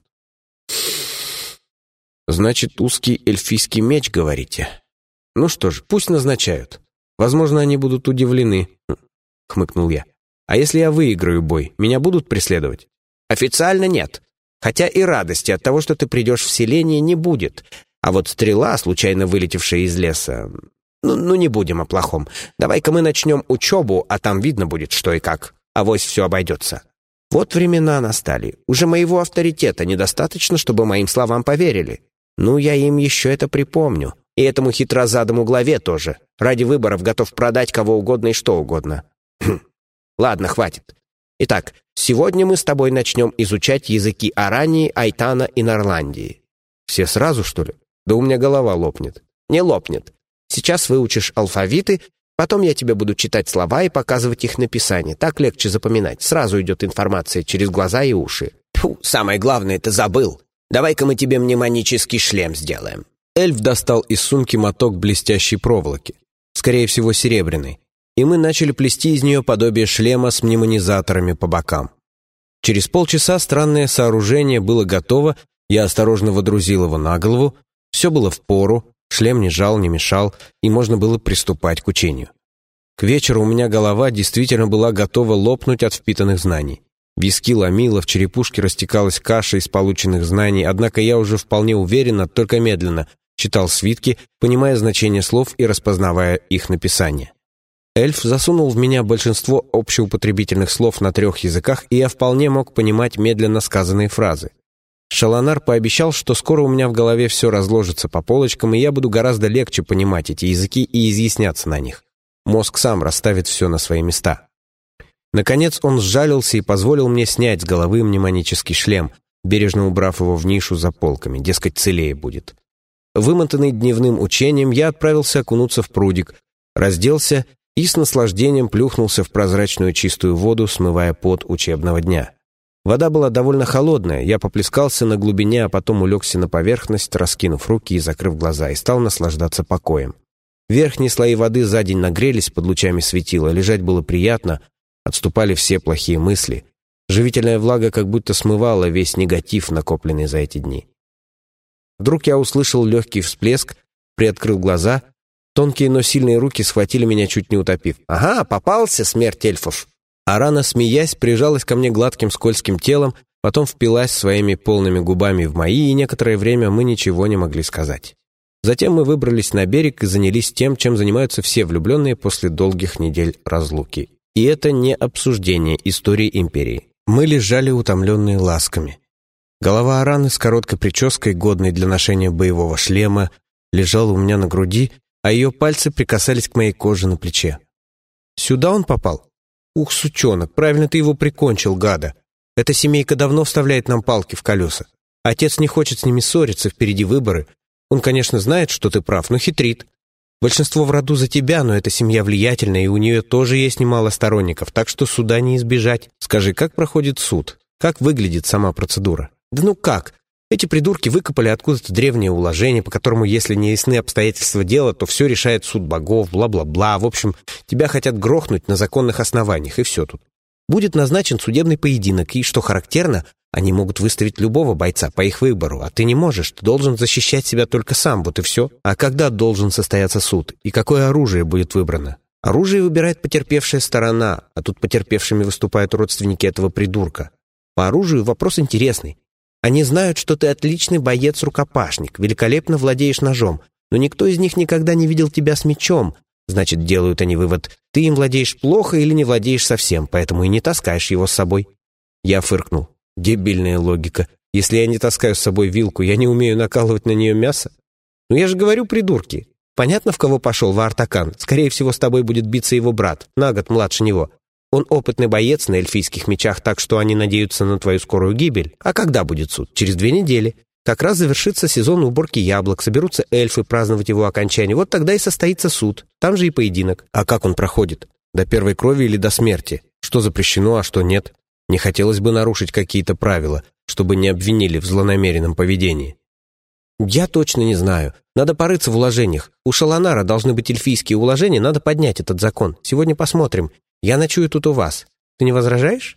«Значит, узкий эльфийский меч, говорите? Ну что ж, пусть назначают. Возможно, они будут удивлены», — хмыкнул я. «А если я выиграю бой, меня будут преследовать?»
«Официально нет. Хотя и радости от того, что ты придешь в селение, не будет. А вот стрела, случайно вылетевшая из леса... Ну, ну не будем о плохом. Давай-ка мы начнем учебу, а там видно будет, что и как. Авось все обойдется». Вот времена настали. Уже моего авторитета недостаточно, чтобы моим словам поверили. Ну, я им еще это припомню. И этому хитрозадому главе тоже. Ради выборов готов продать кого угодно и что угодно. Хм. Ладно, хватит. Итак, сегодня мы с тобой начнем изучать языки Арании, Айтана и Норландии.
Все сразу, что ли? Да у меня голова лопнет.
Не лопнет. Сейчас выучишь алфавиты, потом я тебе буду читать слова и показывать их написание. Так легче запоминать. Сразу идет информация через глаза и уши. Фу, самое главное, ты забыл. Давай-ка мы тебе мнемонический шлем сделаем.
Эльф достал из сумки моток блестящей проволоки, скорее всего серебряной, и мы начали плести из нее подобие шлема с мнемонизаторами по бокам. Через полчаса странное сооружение было готово, я осторожно водрузил его на голову, все было впору, шлем не жал, не мешал, и можно было приступать к учению. К вечеру у меня голова действительно была готова лопнуть от впитанных знаний. Виски ломило, в черепушке растекалась каша из полученных знаний, однако я уже вполне уверенно, только медленно, читал свитки, понимая значение слов и распознавая их написание. Эльф засунул в меня большинство общеупотребительных слов на трех языках, и я вполне мог понимать медленно сказанные фразы. Шаланар пообещал, что скоро у меня в голове все разложится по полочкам, и я буду гораздо легче понимать эти языки и изъясняться на них. Мозг сам расставит все на свои места. Наконец он сжалился и позволил мне снять с головы мнемонический шлем, бережно убрав его в нишу за полками, дескать, целее будет. Вымотанный дневным учением, я отправился окунуться в прудик, разделся и с наслаждением плюхнулся в прозрачную чистую воду, смывая пот учебного дня. Вода была довольно холодная, я поплескался на глубине, а потом улегся на поверхность, раскинув руки и закрыв глаза, и стал наслаждаться покоем. Верхние слои воды за день нагрелись под лучами светила, лежать было приятно, отступали все плохие мысли. Живительная влага как будто смывала весь негатив, накопленный за эти дни. Вдруг я услышал легкий всплеск, приоткрыл глаза, тонкие, но сильные руки схватили меня, чуть не утопив. «Ага, попался, смерть эльфов!» Арана, смеясь, прижалась ко мне гладким скользким телом, потом впилась своими полными губами в мои, и некоторое время мы ничего не могли сказать. Затем мы выбрались на берег и занялись тем, чем занимаются все влюбленные после долгих недель разлуки. И это не обсуждение истории империи. Мы лежали утомленные ласками. Голова Араны с короткой прической, годной для ношения боевого шлема, лежала у меня на груди, а ее пальцы прикасались к моей коже на плече. «Сюда он попал? Ух, сучонок, правильно ты его прикончил, гада. Эта семейка давно вставляет нам палки в колеса. Отец не хочет с ними ссориться, впереди выборы. Он, конечно, знает, что ты прав, но хитрит. Большинство в роду за тебя, но эта семья влиятельная, и у нее тоже есть немало сторонников, так что суда не избежать. Скажи, как проходит суд? Как выглядит сама процедура?» «Да ну как? Эти придурки выкопали откуда-то древнее уложение, по которому, если не ясны обстоятельства дела, то все решает суд богов, бла-бла-бла. В общем, тебя хотят грохнуть на законных основаниях, и все тут. Будет назначен судебный поединок, и, что характерно, они могут выставить любого бойца по их выбору, а ты не можешь, ты должен защищать себя только сам, вот и все. А когда должен состояться суд? И какое оружие будет выбрано? Оружие выбирает потерпевшая сторона, а тут потерпевшими выступают родственники этого придурка. По оружию вопрос интересный. Они знают, что ты отличный боец-рукопашник, великолепно владеешь ножом, но никто из них никогда не видел тебя с мечом. Значит, делают они вывод, ты им владеешь плохо или не владеешь совсем, поэтому и не таскаешь его с собой. Я фыркнул. Дебильная логика. Если я не таскаю с собой вилку, я не умею накалывать на нее мясо? Ну я же говорю, придурки. Понятно, в кого пошел Ваартакан? Скорее всего, с тобой будет биться его брат, на год младше него. Он опытный боец на эльфийских мечах, так что они надеются на твою скорую гибель. А когда будет суд? Через две недели. Как раз завершится сезон уборки яблок, соберутся эльфы праздновать его окончание. Вот тогда и состоится суд. Там же и поединок. А как он проходит? До первой крови или до смерти? Что запрещено, а что нет? Не хотелось бы нарушить какие-то правила, чтобы не обвинили в злонамеренном поведении. Я точно не знаю. Надо порыться в уложениях. У Шалонара должны быть эльфийские уложения, надо поднять этот закон. Сегодня посмотрим. Я ночую тут у вас. Ты не возражаешь?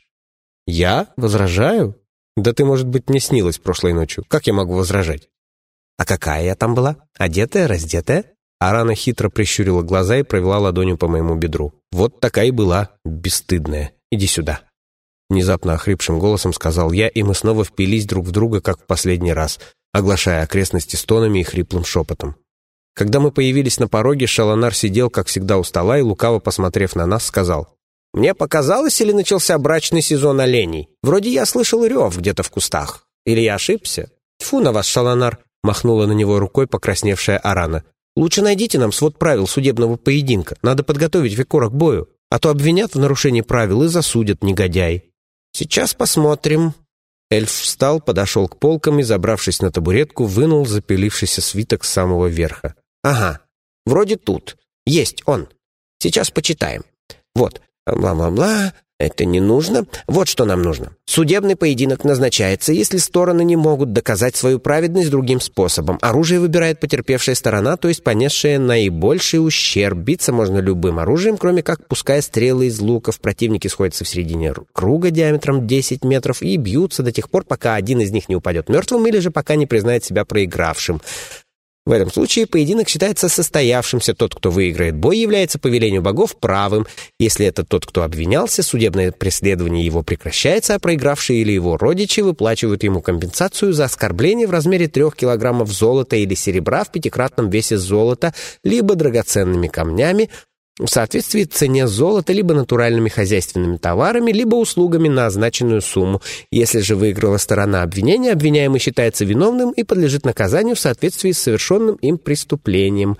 Я? Возражаю? Да ты, может быть, мне снилась прошлой ночью. Как я могу возражать? А какая я там была? Одетая, раздетая? Арана хитро прищурила глаза и провела ладонью по моему бедру. Вот такая и была, бесстыдная. Иди сюда. Внезапно охрипшим голосом сказал я, и мы снова впились друг в друга, как в последний раз, оглашая окрестности стонами и хриплым шепотом. Когда мы появились на пороге, Шалонар сидел, как всегда, у стола и, лукаво посмотрев на нас, сказал: «Мне показалось, или начался брачный сезон оленей? Вроде я слышал рев где-то в кустах. Или я ошибся? Тьфу на вас, Шалонар!» — махнула на него рукой покрасневшая Арана. «Лучше найдите нам свод правил судебного поединка. Надо подготовить Викора к бою, а то обвинят в нарушении правил и засудят, негодяй». «Сейчас посмотрим». Эльф встал, подошел к полкам и, забравшись на табуретку, вынул запилившийся свиток с самого верха. «Ага, вроде тут. Есть он. Сейчас почитаем. Вот, бла-бла-бла, это не нужно. Вот что нам нужно. Судебный поединок назначается, если стороны не могут доказать свою праведность другим способом. Оружие выбирает потерпевшая сторона, то есть понесшая наибольший ущерб. Биться можно любым оружием, кроме как пуская стрелы из луков. Противники сходятся в середине круга диаметром десять метров и бьются до тех пор, пока один из них не упадет мертвым или же пока не признает себя проигравшим. В этом случае поединок считается состоявшимся. Тот, кто выиграет бой, является по велению богов правым. Если это тот, кто обвинялся, судебное преследование его прекращается, а проигравшие или его родичи выплачивают ему компенсацию за оскорбление в размере трех килограммов золота или серебра в пятикратном весе золота, либо драгоценными камнями, в соответствии цене золота, либо натуральными хозяйственными товарами, либо услугами на означенную сумму. Если же выиграла сторона обвинения, обвиняемый считается виновным и подлежит наказанию в соответствии с совершенным им преступлением.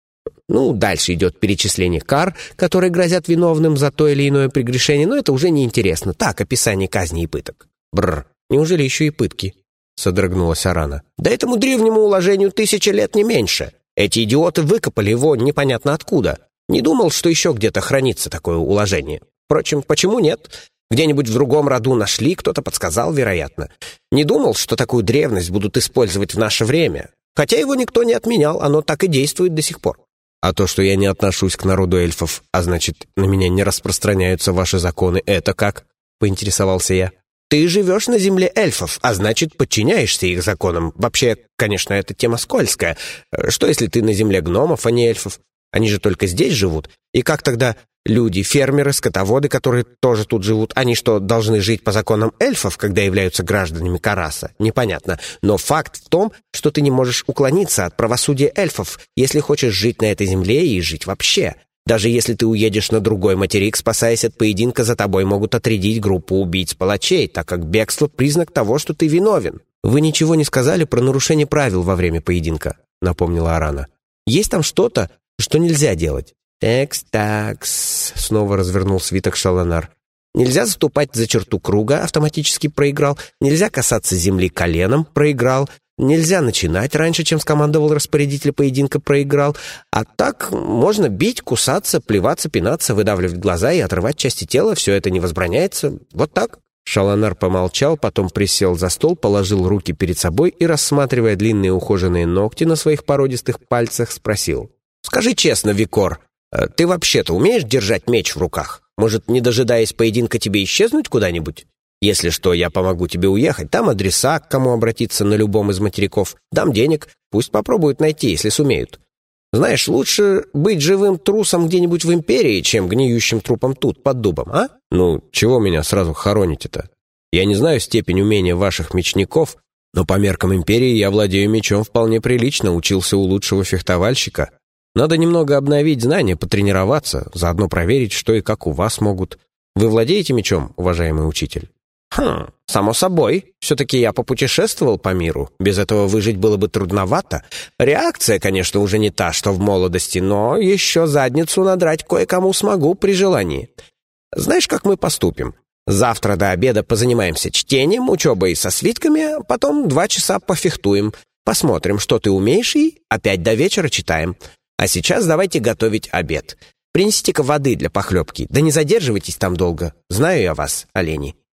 Ну, дальше идет перечисление кар, которые грозят виновным за то или иное прегрешение, но это уже неинтересно. Так, описание казни и пыток. Бррр, неужели еще и пытки? Содрогнулась Арана. Да этому древнему уложению тысяча лет не меньше. Эти идиоты выкопали его непонятно откуда. Не думал, что еще где-то хранится такое уложение. Впрочем, почему нет? Где-нибудь в другом роду нашли, кто-то подсказал, вероятно. Не думал, что такую древность будут использовать в наше время. Хотя его никто не отменял, оно так и действует до сих пор. А то, что я не отношусь к народу эльфов, а значит, на меня не распространяются ваши законы, это как? Поинтересовался я. Ты живешь на земле эльфов, а значит, подчиняешься их законам. Вообще, конечно, эта тема скользкая. Что, если ты на земле гномов, а не эльфов? Они же только здесь живут. И как тогда люди, фермеры, скотоводы, которые тоже тут живут, они что, должны жить по законам эльфов, когда являются гражданами Караса? Непонятно. Но факт в том, что ты не можешь уклониться от правосудия эльфов, если хочешь жить на этой земле и жить вообще. Даже если ты уедешь на другой материк, спасаясь от поединка, за тобой могут отрядить группу убийц-палачей, так как бегство — признак того, что ты виновен. «Вы ничего не сказали про нарушение правил во время поединка», — напомнила Арана. «Есть там что-то, что нельзя делать?» «Экс-такс», — снова развернул свиток Шалонар. «Нельзя заступать за черту круга», — автоматически проиграл. «Нельзя касаться земли коленом», — проиграл.
Нельзя начинать раньше, чем скомандовал распорядитель поединка, проиграл. А так можно бить, кусаться, плеваться, пинаться, выдавливать глаза и отрывать части тела. Все это не возбраняется. Вот так». Шаланар помолчал, потом присел за стол, положил руки перед собой и, рассматривая длинные ухоженные ногти на своих породистых пальцах, спросил: «Скажи честно, Викор, ты вообще-то умеешь держать меч в руках? Может, не дожидаясь поединка, тебе исчезнуть куда-нибудь? Если что, я помогу тебе уехать. Дам адреса, к кому обратиться на любом из материков. Дам денег, пусть попробуют найти, если сумеют. Знаешь, лучше быть живым трусом где-нибудь в Империи, чем гниющим трупом тут, под дубом, а?»
«Ну, чего меня сразу хоронить-то? Я не знаю степень умения ваших мечников, но по меркам Империи я владею мечом вполне прилично, учился у лучшего фехтовальщика. Надо немного обновить знания, потренироваться, заодно проверить, что и как у вас могут. Вы владеете мечом, уважаемый учитель?»
«Хм, само собой. Все-таки я попутешествовал по миру. Без этого выжить было бы трудновато. Реакция, конечно, уже не та, что в молодости, но еще задницу надрать кое-кому смогу при желании. Знаешь, как мы поступим? Завтра до обеда позанимаемся чтением, учебой со свитками, а потом два часа пофехтуем. Посмотрим, что ты умеешь, и опять до вечера читаем. А сейчас давайте готовить обед. Принесите-ка воды для похлебки, да не задерживайтесь там долго. Знаю я вас, олени».